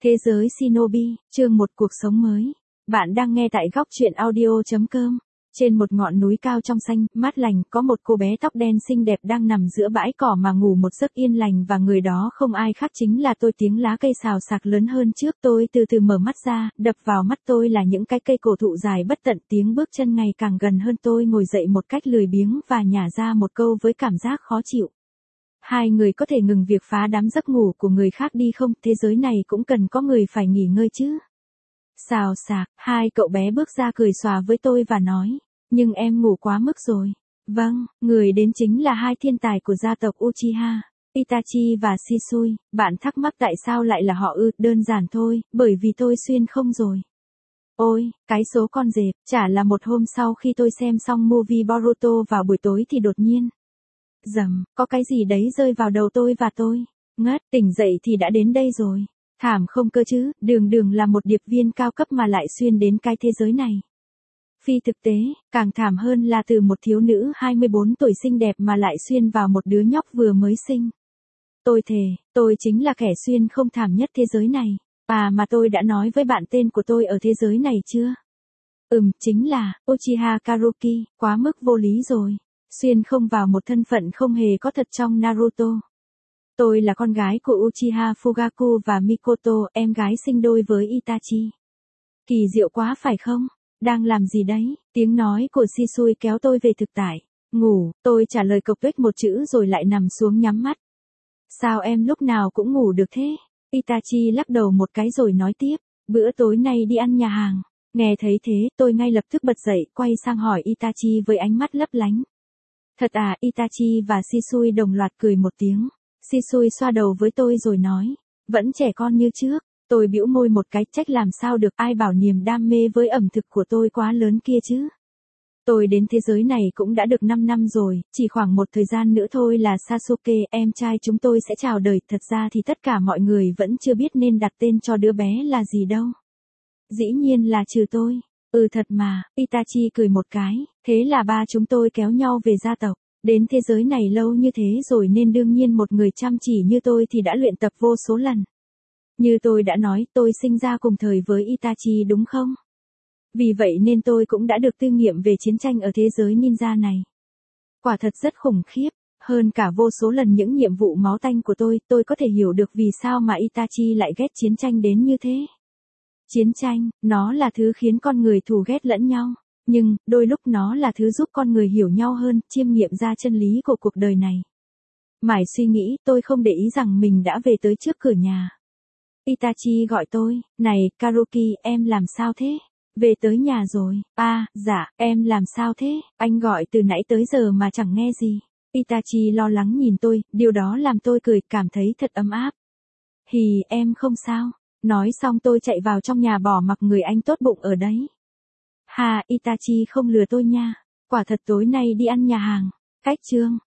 Thế giới Shinobi, chương 1 cuộc sống mới. Bạn đang nghe tại góc truyện audio.com. Trên một ngọn núi cao trong xanh, mát lành, có một cô bé tóc đen xinh đẹp đang nằm giữa bãi cỏ mà ngủ một giấc yên lành và người đó không ai khác chính là tôi. Tiếng lá cây xào xạc lớn hơn trước, tôi từ từ mở mắt ra, đập vào mắt tôi là những cái cây cổ thụ dài bất tận, tiếng bước chân ngày càng gần hơn. Tôi ngồi dậy một cách lười biếng và nhả ra một câu với cảm giác khó chịu. Hai người có thể ngừng việc phá đám giấc ngủ của người khác đi không? Thế giới này cũng cần có người phải nghỉ ngơi chứ. Xào xạc, hai cậu bé bước ra cười xòa với tôi và nói, nhưng em ngủ quá mức rồi. Vâng, người đến chính là hai thiên tài của gia tộc Uchiha, Itachi và Shisui. Bạn thắc mắc tại sao lại là họ ư? Đơn giản thôi, bởi vì tôi xuyên không rồi. Ôi, cái số con dẹp, chả là một hôm sau khi tôi xem xong movie Boruto vào buổi tối thì đột nhiên. Dầm, có cái gì đấy rơi vào đầu tôi và tôi ngất, tỉnh dậy thì đã đến đây rồi. Thảm không cơ chứ, đường là một điệp viên cao cấp mà lại xuyên đến cái thế giới này. Phi thực tế, càng thảm hơn là từ một thiếu nữ 24 tuổi xinh đẹp mà lại xuyên vào một đứa nhóc vừa mới sinh. Tôi thề, tôi chính là kẻ xuyên không thảm nhất thế giới này. Mà tôi đã nói với bạn tên của tôi ở thế giới này chưa? Chính là Uchiha Karuki, quá mức vô lý rồi. Xuyên không vào một thân phận không hề có thật trong Naruto. Tôi là con gái của Uchiha Fugaku và Mikoto, em gái sinh đôi với Itachi. Kỳ diệu quá phải không? Đang làm gì đấy? Tiếng nói của Shisui kéo tôi về thực tại. Ngủ, tôi trả lời cộc tuếch một chữ rồi lại nằm xuống nhắm mắt. Sao em lúc nào cũng ngủ được thế? Itachi lắc đầu một cái rồi nói tiếp, bữa tối nay đi ăn nhà hàng. Nghe thấy thế, tôi ngay lập tức bật dậy, quay sang hỏi Itachi với ánh mắt lấp lánh. Thật à? Itachi và Shisui đồng loạt cười một tiếng. Shisui xoa đầu với tôi rồi nói, vẫn trẻ con như trước. Tôi bĩu môi một cái, trách làm sao được, ai bảo niềm đam mê với ẩm thực của tôi quá lớn kia chứ. Tôi đến thế giới này cũng đã được 5 năm rồi, chỉ khoảng một thời gian nữa thôi là Sasuke, em trai chúng tôi sẽ chào đời. Thật ra thì tất cả mọi người vẫn chưa biết nên đặt tên cho đứa bé là gì đâu. Dĩ nhiên là trừ tôi. Thật mà, Itachi cười một cái, thế là ba chúng tôi kéo nhau về gia tộc. Đến thế giới này lâu như thế rồi nên đương nhiên một người chăm chỉ như tôi thì đã luyện tập vô số lần. Như tôi đã nói, tôi sinh ra cùng thời với Itachi đúng không? Vì vậy nên tôi cũng đã được tư nghiệm về chiến tranh ở thế giới ninja này. Quả thật rất khủng khiếp, hơn cả vô số lần những nhiệm vụ máu tanh của tôi có thể hiểu được vì sao mà Itachi lại ghét chiến tranh đến như thế. Chiến tranh, nó là thứ khiến con người thù ghét lẫn nhau. Nhưng, đôi lúc nó là thứ giúp con người hiểu nhau hơn, chiêm nghiệm ra chân lý của cuộc đời này. Mải suy nghĩ, tôi không để ý rằng mình đã về tới trước cửa nhà. Itachi gọi tôi, này, Karuki, em làm sao thế? Về tới nhà rồi. Dạ, em làm sao thế? Anh gọi từ nãy tới giờ mà chẳng nghe gì. Itachi lo lắng nhìn tôi, điều đó làm tôi cười, cảm thấy thật ấm áp. Hì, em không sao. Nói xong tôi chạy vào trong nhà bỏ mặc người anh tốt bụng ở đấy. Itachi không lừa tôi nha. Quả thật tối nay đi ăn nhà hàng. Cách chương.